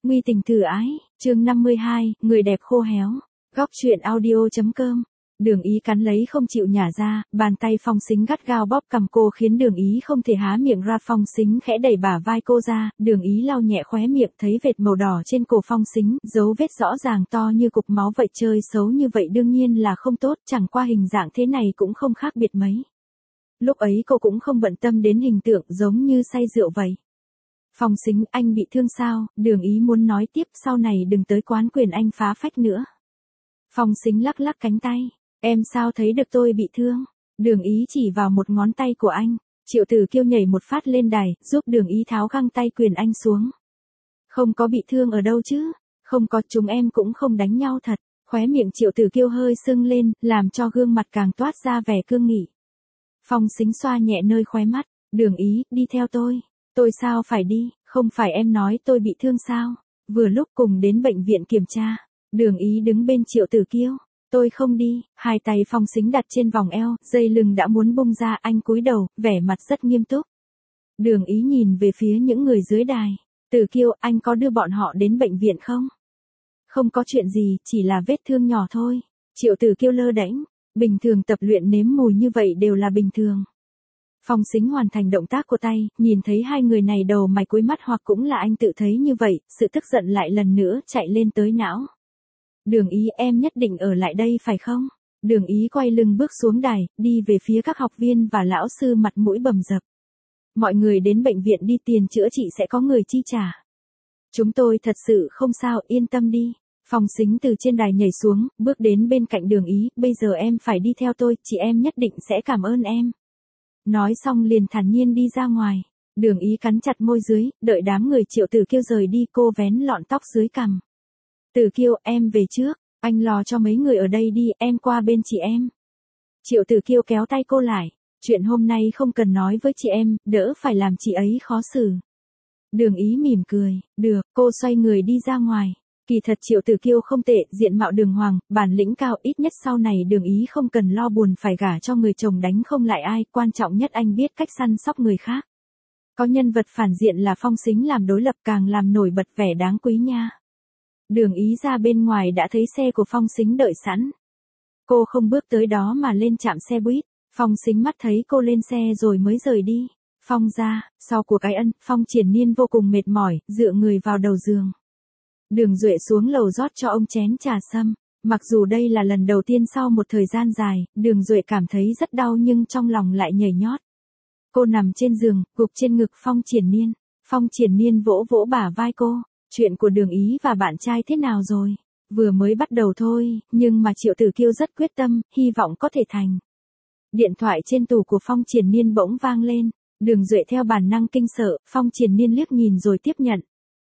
Nguy tình thử ái, chương 52, người đẹp khô héo. Góc truyện audio.com. Đường Ý cắn lấy không chịu nhả ra, bàn tay Phong Sính gắt gao bóp cằm cô khiến Đường Ý không thể há miệng ra. Phong Sính khẽ đẩy bả vai cô ra, Đường Ý lau nhẹ khóe miệng thấy vệt màu đỏ trên cổ Phong Sính, dấu vết rõ ràng to như cục máu vậy. Chơi xấu như vậy đương nhiên là không tốt, chẳng qua hình dạng thế này cũng không khác biệt mấy. Lúc ấy cô cũng không bận tâm đến hình tượng, giống như say rượu vậy. Phong Sính, anh bị thương sao? Đường Ý muốn nói tiếp, sau này đừng tới quán quyền anh phá phách nữa. Phong Sính lắc lắc cánh tay. Em sao thấy được tôi bị thương? Đường Ý chỉ vào một ngón tay của anh. Triệu Tử Kiêu nhảy một phát lên đài, giúp Đường Ý tháo găng tay quyền anh xuống. Không có bị thương ở đâu chứ? Không có, chúng em cũng không đánh nhau thật. Khóe miệng Triệu Tử Kiêu hơi sưng lên, làm cho gương mặt càng toát ra vẻ cương nghị. Phong Sính xoa nhẹ nơi khóe mắt. Đường Ý, đi theo tôi. Tôi sao phải đi, không phải em nói tôi bị thương sao? Vừa lúc cùng đến bệnh viện kiểm tra. Đường Ý đứng bên Triệu Tử Kiêu. Tôi không đi. Hai tay Phong Sính đặt trên vòng eo, dây lưng đã muốn bung ra. Anh cúi đầu, vẻ mặt rất nghiêm túc. Đường Ý nhìn về phía những người dưới đài. Tử Kiêu, anh có đưa bọn họ đến bệnh viện không? Không có chuyện gì, chỉ là vết thương nhỏ thôi. Triệu Tử Kiêu lơ đễnh. Bình thường tập luyện nếm mùi như vậy đều là bình thường. Phong Sính hoàn thành động tác của tay, nhìn thấy hai người này đầu mày cúi mắt, hoặc cũng là anh tự thấy như vậy, sự tức giận lại lần nữa chạy lên tới não. Đường Ý, em nhất định ở lại đây phải không? Đường Ý quay lưng bước xuống đài, đi về phía các học viên và lão sư, mặt mũi bầm dập. Mọi người đến bệnh viện đi, tiền chữa trị sẽ có người chi trả. Chúng tôi thật sự không sao, yên tâm đi. Phong Sính từ trên đài nhảy xuống, bước đến bên cạnh Đường Ý, bây giờ em phải đi theo tôi, chị em nhất định sẽ cảm ơn em. Nói xong liền thản nhiên đi ra ngoài. Đường Ý cắn chặt môi dưới, đợi đám người Triệu Tử Kiêu rời đi, cô vén lọn tóc dưới cằm. Tử Kiêu, em về trước, anh lo cho mấy người ở đây đi, em qua bên chị em. Triệu Tử Kiêu kéo tay cô lại. Chuyện hôm nay không cần nói với chị em, đỡ phải làm chị ấy khó xử. Đường Ý mỉm cười, được, cô xoay người đi ra ngoài. Kỳ thật Triệu Tử Kiêu không tệ, diện mạo đường hoàng, bản lĩnh cao, ít nhất sau này Đường Ý không cần lo buồn phải gả cho người chồng đánh không lại ai, quan trọng nhất anh biết cách săn sóc người khác. Có nhân vật phản diện là Phong Sính làm đối lập, càng làm nổi bật vẻ đáng quý nha. Đường Ý ra bên ngoài đã thấy xe của Phong Sính đợi sẵn. Cô không bước tới đó mà lên trạm xe buýt. Phong Sính mắt thấy cô lên xe rồi mới rời đi. Phong ra, sau cuộc cái ân, Phong Triển Nhiên vô cùng mệt mỏi, dựa người vào đầu giường. Đường Duệ xuống lầu rót cho ông chén trà sâm. Mặc dù đây là lần đầu tiên sau một thời gian dài, Đường Duệ cảm thấy rất đau nhưng trong lòng lại nhảy nhót. Cô nằm trên giường, gục trên ngực Phong Triển Nhiên. Phong Triển Nhiên vỗ vỗ bả vai cô. Chuyện của Đường Ý và bạn trai thế nào rồi? Vừa mới bắt đầu thôi, nhưng mà Triệu Tử Kiêu rất quyết tâm, hy vọng có thể thành. Điện thoại trên tủ của Phong Triển Nhiên bỗng vang lên. Đường Duệ theo bản năng kinh sợ, Phong Triển Nhiên liếc nhìn rồi tiếp nhận.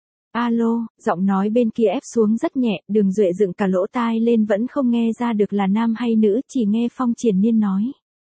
Alo, giọng nói bên kia ép xuống rất nhẹ, Đường Duệ dựng cả lỗ tai lên vẫn không nghe ra được là nam hay nữ, chỉ nghe Phong Triển Nhiên nói.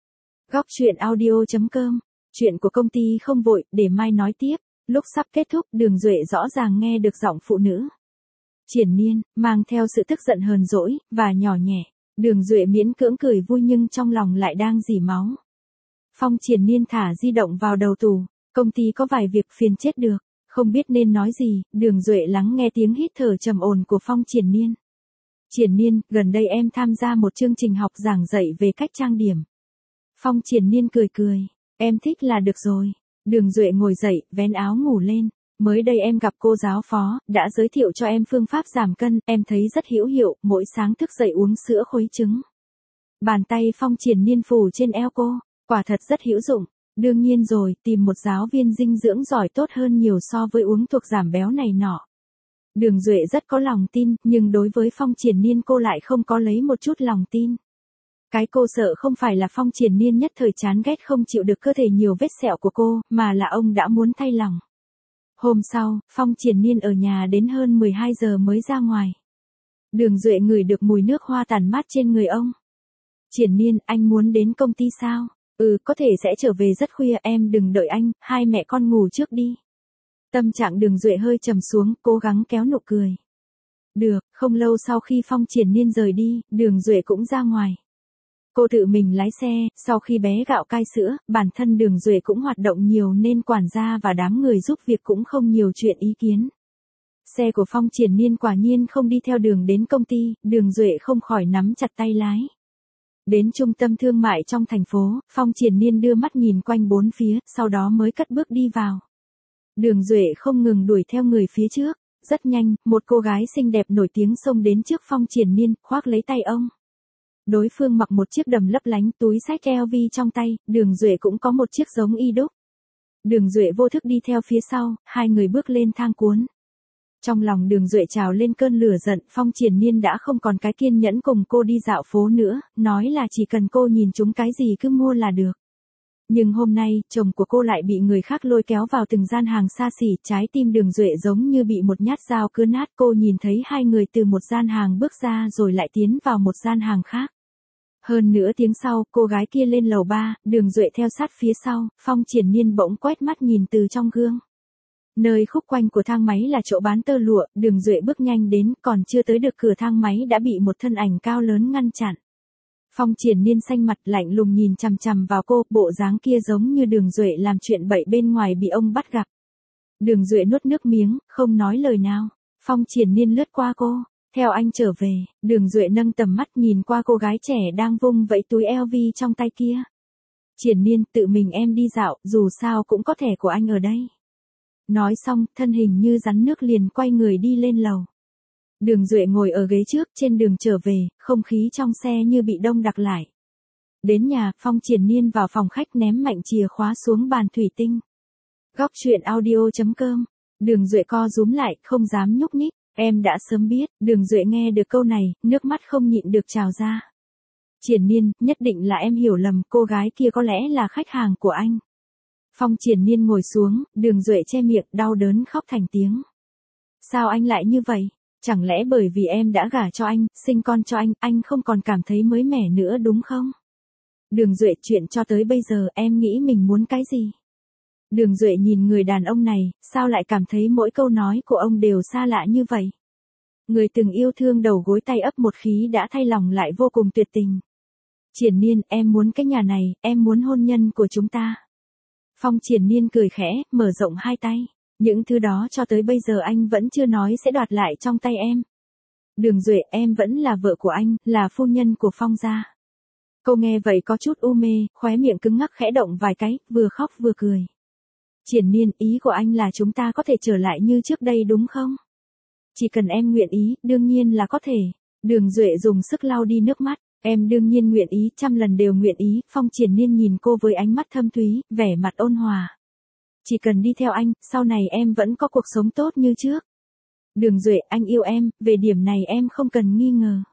Góc truyện audio.com, chuyện của công ty không vội, để mai nói tiếp. Lúc sắp kết thúc, Đường Duệ rõ ràng nghe được giọng phụ nữ. Triển Nhiên, mang theo sự tức giận hờn dỗi, và nhỏ nhẹ. Đường Duệ miễn cưỡng cười vui nhưng trong lòng lại đang rỉ máu. Phong Triển Nhiên thả di động vào đầu tủ, công ty có vài việc phiền chết được. Không biết nên nói gì, Đường Duệ lắng nghe tiếng hít thở trầm ổn của Phong Triển Nhiên. Triển Nhiên, gần đây em tham gia một chương trình học giảng dạy về cách trang điểm. Phong Triển Nhiên cười cười, em thích là được rồi. Đường Duệ ngồi dậy, vén áo ngủ lên. Mới đây em gặp cô giáo phó, đã giới thiệu cho em phương pháp giảm cân, em thấy rất hữu hiệu, mỗi sáng thức dậy uống sữa khuấy trứng. Bàn tay Phong Triển Nhiên phủ trên eo cô, quả thật rất hữu dụng. Đương nhiên rồi, tìm một giáo viên dinh dưỡng giỏi tốt hơn nhiều so với uống thuốc giảm béo này nọ. Đường Duệ rất có lòng tin, nhưng đối với Phong Triển Nhiên cô lại không có lấy một chút lòng tin. Cái cô sợ không phải là Phong Triển Nhiên nhất thời chán ghét không chịu được cơ thể nhiều vết sẹo của cô, mà là ông đã muốn thay lòng. Hôm sau, Phong Triển Nhiên ở nhà đến hơn 12 giờ mới ra ngoài. Đường Duệ ngửi được mùi nước hoa tản mát trên người ông. Triển Nhiên, anh muốn đến công ty sao? Có thể sẽ trở về rất khuya, em đừng đợi anh, hai mẹ con ngủ trước đi. Tâm trạng Đường Duệ hơi trầm xuống, cố gắng kéo nụ cười. Được, không lâu sau khi Phong Triển Nhiên rời đi, Đường Duệ cũng ra ngoài. Cô tự mình lái xe, sau khi bé gạo cai sữa, bản thân Đường Duệ cũng hoạt động nhiều nên quản gia và đám người giúp việc cũng không nhiều chuyện ý kiến. Xe của Phong Triển Nhiên quả nhiên không đi theo đường đến công ty, Đường Duệ không khỏi nắm chặt tay lái. Đến trung tâm thương mại trong thành phố, Phong Triển Nhiên đưa mắt nhìn quanh bốn phía, sau đó mới cất bước đi vào. Đường Duệ không ngừng đuổi theo người phía trước. Rất nhanh, một cô gái xinh đẹp nổi tiếng xông đến trước Phong Triển Nhiên, khoác lấy tay ông. Đối phương mặc một chiếc đầm lấp lánh, túi xách LV trong tay, Đường Duệ cũng có một chiếc giống y đúc. Đường Duệ vô thức đi theo phía sau, hai người bước lên thang cuốn. Trong lòng Đường Duệ trào lên cơn lửa giận, Phong Triển Nhiên đã không còn cái kiên nhẫn cùng cô đi dạo phố nữa, nói là chỉ cần cô nhìn chúng cái gì cứ mua là được. Nhưng hôm nay, chồng của cô lại bị người khác lôi kéo vào từng gian hàng xa xỉ, trái tim Đường Duệ giống như bị một nhát dao cứa nát. Cô nhìn thấy hai người từ một gian hàng bước ra rồi lại tiến vào một gian hàng khác. Hơn nữa tiếng sau, cô gái kia lên lầu 3, Đường Duệ theo sát phía sau, Phong Triển Nhiên bỗng quét mắt nhìn từ trong gương. Nơi khúc quanh của thang máy là chỗ bán tơ lụa, Đường Duệ bước nhanh đến, còn chưa tới được cửa thang máy đã bị một thân ảnh cao lớn ngăn chặn. Phong Triển Nhiên xanh mặt lạnh lùng nhìn chằm chằm vào cô, bộ dáng kia giống như Đường Duệ làm chuyện bậy bên ngoài bị ông bắt gặp. Đường Duệ nuốt nước miếng, không nói lời nào. Phong Triển Nhiên lướt qua cô, theo anh trở về, Đường Duệ nâng tầm mắt nhìn qua cô gái trẻ đang vung vẫy túi LV trong tay kia. Triển Nhiên, tự mình em đi dạo, dù sao cũng có thẻ của anh ở đây. Nói xong, thân hình như rắn nước liền quay người đi lên lầu. Đường Duệ ngồi ở ghế trước, trên đường trở về, không khí trong xe như bị đông đặc lại. Đến nhà, Phong Triển Nhiên vào phòng khách ném mạnh chìa khóa xuống bàn thủy tinh. Góc truyện audio.com. Đường Duệ co rúm lại, không dám nhúc nhích. Em đã sớm biết. Đường Duệ nghe được câu này, nước mắt không nhịn được trào ra. Triển Nhiên, nhất định là em hiểu lầm, cô gái kia có lẽ là khách hàng của anh. Phong Triển Nhiên ngồi xuống, Đường Duệ che miệng, đau đớn khóc thành tiếng. Sao anh lại như vậy? Chẳng lẽ bởi vì em đã gả cho anh, sinh con cho anh không còn cảm thấy mới mẻ nữa đúng không? Đường Duệ, chuyện cho tới bây giờ em nghĩ mình muốn cái gì? Đường Duệ nhìn người đàn ông này, sao lại cảm thấy mỗi câu nói của ông đều xa lạ như vậy? Người từng yêu thương đầu gối tay ấp một khí đã thay lòng lại vô cùng tuyệt tình. Triển Nhiên, em muốn cái nhà này, em muốn hôn nhân của chúng ta. Phong Triển Nhiên cười khẽ, mở rộng hai tay. Những thứ đó cho tới bây giờ anh vẫn chưa nói sẽ đoạt lại trong tay em. Đường Duệ, em vẫn là vợ của anh, là phu nhân của Phong gia. Cô nghe vậy có chút u mê, khóe miệng cứng ngắc khẽ động vài cái, vừa khóc vừa cười. Triển Nhiên, ý của anh là chúng ta có thể trở lại như trước đây đúng không? Chỉ cần em nguyện ý, đương nhiên là có thể. Đường Duệ dùng sức lau đi nước mắt. Em đương nhiên nguyện ý, 100 lần đều nguyện ý. Phong Triển Nhiên nhìn cô với ánh mắt thâm thúy, vẻ mặt ôn hòa. Chỉ cần đi theo anh, sau này em vẫn có cuộc sống tốt như trước. Đường Duệ, anh yêu em, về điểm này em không cần nghi ngờ.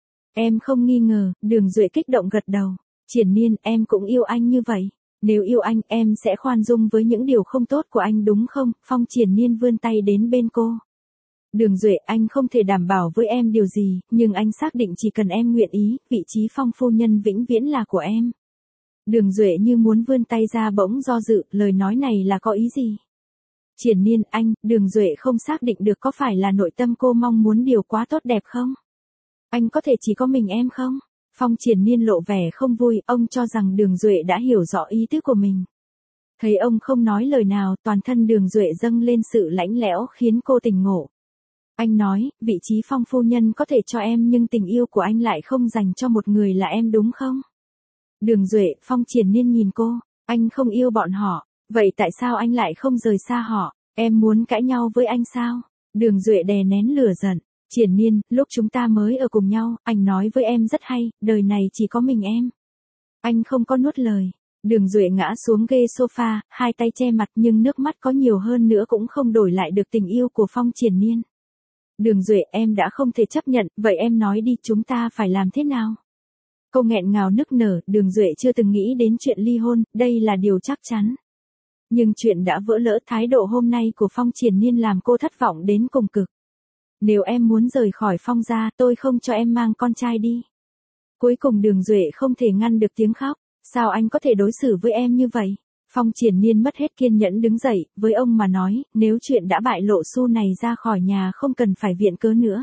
Em không nghi ngờ, Đường Duệ kích động gật đầu. Triển Nhiên, em cũng yêu anh như vậy. Nếu yêu anh, em sẽ khoan dung với những điều không tốt của anh đúng không? Phong Triển Nhiên vươn tay đến bên cô. Đường Duệ, anh không thể đảm bảo với em điều gì, nhưng anh xác định chỉ cần em nguyện ý, vị trí Phong phu nhân vĩnh viễn là của em. Đường Duệ như muốn vươn tay ra bỗng do dự, lời nói này là có ý gì? Triển Nhiên, anh, Đường Duệ không xác định được có phải là nội tâm cô mong muốn điều quá tốt đẹp không? Anh có thể chỉ có mình em không? Phong Triển Nhiên lộ vẻ không vui, ông cho rằng Đường Duệ đã hiểu rõ ý tứ của mình. Thấy ông không nói lời nào, toàn thân Đường Duệ dâng lên sự lãnh lẽo khiến cô tỉnh ngộ. Anh nói, vị trí Phong phu nhân có thể cho em nhưng tình yêu của anh lại không dành cho một người là em đúng không? Đường Duệ, Phong Triển Nhiên nhìn cô, anh không yêu bọn họ, vậy tại sao anh lại không rời xa họ? Em muốn cãi nhau với anh sao? Đường Duệ đè nén lửa giận. Triển Nhiên, lúc chúng ta mới ở cùng nhau, anh nói với em rất hay, đời này chỉ có mình em. Anh không có nuốt lời. Đường Duệ ngã xuống ghế sofa, hai tay che mặt nhưng nước mắt có nhiều hơn nữa cũng không đổi lại được tình yêu của Phong Triển Nhiên. Đường Duệ, em đã không thể chấp nhận, vậy em nói đi, chúng ta phải làm thế nào? Cô nghẹn ngào nức nở, Đường Duệ chưa từng nghĩ đến chuyện ly hôn, đây là điều chắc chắn. Nhưng chuyện đã vỡ lỡ, thái độ hôm nay của Phong Triển Nhiên làm cô thất vọng đến cùng cực. Nếu em muốn rời khỏi Phong gia, tôi không cho em mang con trai đi. Cuối cùng Đường Duệ không thể ngăn được tiếng khóc, sao anh có thể đối xử với em như vậy? Phong Triển Nhiên mất hết kiên nhẫn đứng dậy, với ông mà nói, nếu chuyện đã bại lộ xu này ra khỏi nhà không cần phải viện cớ nữa.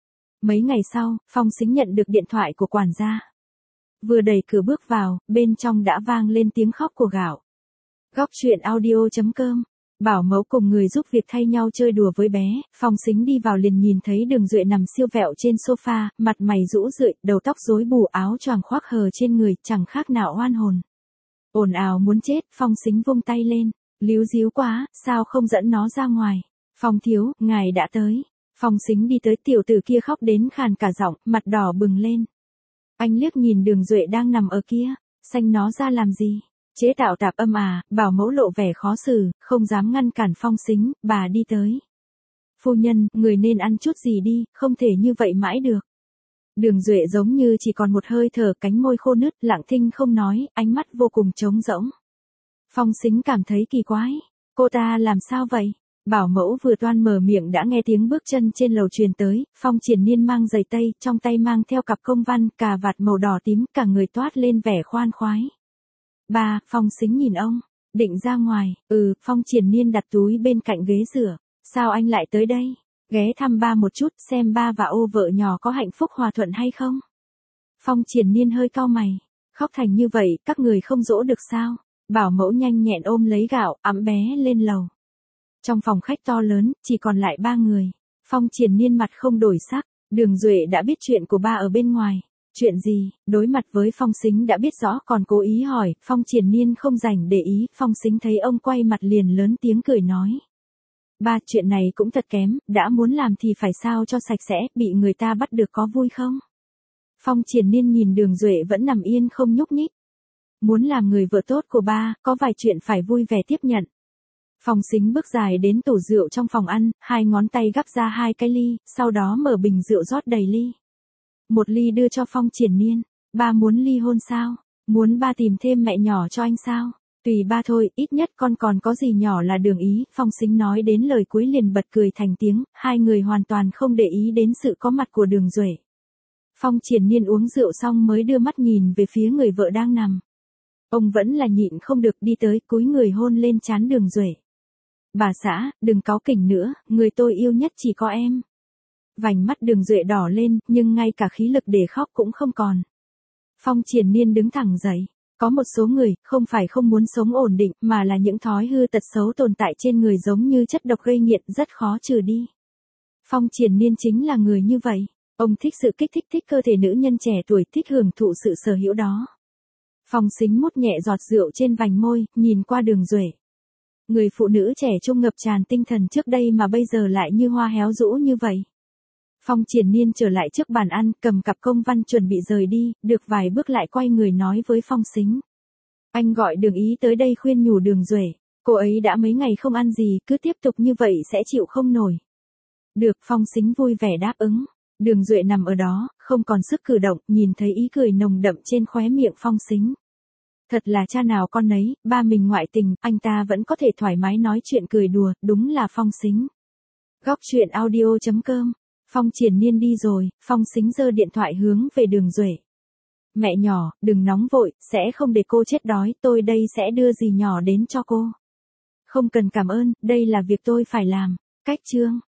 Mấy ngày sau, Phong Sính nhận được điện thoại của quản gia. Vừa đẩy cửa bước vào, bên trong đã vang lên tiếng khóc của Gạo. Góc truyện audio.com Bảo mẫu cùng người giúp việc thay nhau chơi đùa với bé, Phong Sính đi vào liền nhìn thấy Đường Duệ nằm siêu vẹo trên sofa, mặt mày rũ rượi, đầu tóc rối bù, áo choàng khoác hờ trên người, chẳng khác nào oan hồn. Ồn ào muốn chết, Phong Sính vung tay lên, líu díu quá, sao không dẫn nó ra ngoài. Phong thiếu, ngài đã tới. Phong Sính đi tới, tiểu tử kia khóc đến khàn cả giọng, mặt đỏ bừng lên. Anh liếc nhìn Đường Duệ đang nằm ở kia, xanh nó ra làm gì? Chế tạo tạp âm à? Bảo mẫu lộ vẻ khó xử, không dám ngăn cản Phong Sính, bà đi tới. Phu nhân, người nên ăn chút gì đi, không thể như vậy mãi được. Đường Duệ giống như chỉ còn một hơi thở, cánh môi khô nứt, lặng thinh không nói, ánh mắt vô cùng trống rỗng. Phong Sính cảm thấy kỳ quái, cô ta làm sao vậy? Bảo mẫu vừa toan mở miệng đã nghe tiếng bước chân trên lầu truyền tới, Phong Triển Nhiên mang giày tây, trong tay mang theo cặp công văn, cà vạt màu đỏ tím, cả người toát lên vẻ khoan khoái. Ba, Phong Sính nhìn ông, định ra ngoài, Phong Triển Nhiên đặt túi bên cạnh ghế rửa, sao anh lại tới đây? Ghé thăm ba một chút, xem ba và ô vợ nhỏ có hạnh phúc hòa thuận hay không? Phong Triển Nhiên hơi cau mày, khóc thành như vậy, các người không dỗ được sao? Bảo mẫu nhanh nhẹn ôm lấy gạo, ẵm bé lên lầu. Trong phòng khách to lớn, chỉ còn lại ba người. Phong Triển Nhiên mặt không đổi sắc, Đường Duệ đã biết chuyện của ba ở bên ngoài. Chuyện gì? Đối mặt với Phong Sính đã biết rõ còn cố ý hỏi, Phong Triển Nhiên không rảnh để ý, Phong Sính thấy ông quay mặt liền lớn tiếng cười nói. Ba, chuyện này cũng thật kém, đã muốn làm thì phải sao cho sạch sẽ, bị người ta bắt được có vui không? Phong Triển Nhiên nhìn Đường Duệ vẫn nằm yên không nhúc nhích. Muốn làm người vợ tốt của ba, có vài chuyện phải vui vẻ tiếp nhận. Phong Sính bước dài đến tủ rượu trong phòng ăn, hai ngón tay gắp ra hai cái ly, sau đó mở bình rượu rót đầy ly. Một ly đưa cho Phong Triển Nhiên. Ba muốn ly hôn sao? Muốn ba tìm thêm mẹ nhỏ cho anh sao? Tùy ba thôi, ít nhất con còn có gì nhỏ là Đường Ý. Phong Sính nói đến lời cuối liền bật cười thành tiếng, hai người hoàn toàn không để ý đến sự có mặt của Đường Duệ. Phong Triển Nhiên uống rượu xong mới đưa mắt nhìn về phía người vợ đang nằm. Ông vẫn là nhịn không được đi tới cúi người hôn lên trán Đường Duệ. Bà xã, đừng cáu kỉnh nữa, người tôi yêu nhất chỉ có em. Vành mắt Đường Duệ đỏ lên, nhưng ngay cả khí lực để khóc cũng không còn. Phong Triển Nhiên đứng thẳng dậy. Có một số người, không phải không muốn sống ổn định, mà là những thói hư tật xấu tồn tại trên người giống như chất độc gây nghiện, rất khó trừ đi. Phong Triển Nhiên chính là người như vậy. Ông thích sự kích thích cơ thể nữ nhân trẻ tuổi, thích hưởng thụ sự sở hữu đó. Phong Sính mút nhẹ giọt rượu trên vành môi, nhìn qua Đường Duệ. Người phụ nữ trẻ trung ngập tràn tinh thần trước đây mà bây giờ lại như hoa héo rũ như vậy. Phong Triển Nhiên trở lại trước bàn ăn, cầm cặp công văn chuẩn bị rời đi, được vài bước lại quay người nói với Phong Sính. Anh gọi Đường Ý tới đây khuyên nhủ Đường Duệ, cô ấy đã mấy ngày không ăn gì, cứ tiếp tục như vậy sẽ chịu không nổi. Được, Phong Sính vui vẻ đáp ứng. Đường Duệ nằm ở đó, không còn sức cử động, nhìn thấy ý cười nồng đậm trên khóe miệng Phong Sính. Thật là cha nào con nấy, ba mình ngoại tình, anh ta vẫn có thể thoải mái nói chuyện cười đùa, đúng là Phong Sính. Góc truyện audio.com. Phong Triển Nhiên đi rồi, Phong Sính giơ điện thoại hướng về Đường Duệ. Mẹ nhỏ, đừng nóng vội, sẽ không để cô chết đói, tôi đây sẽ đưa dì nhỏ đến cho cô. Không cần cảm ơn, đây là việc tôi phải làm. Cách chương.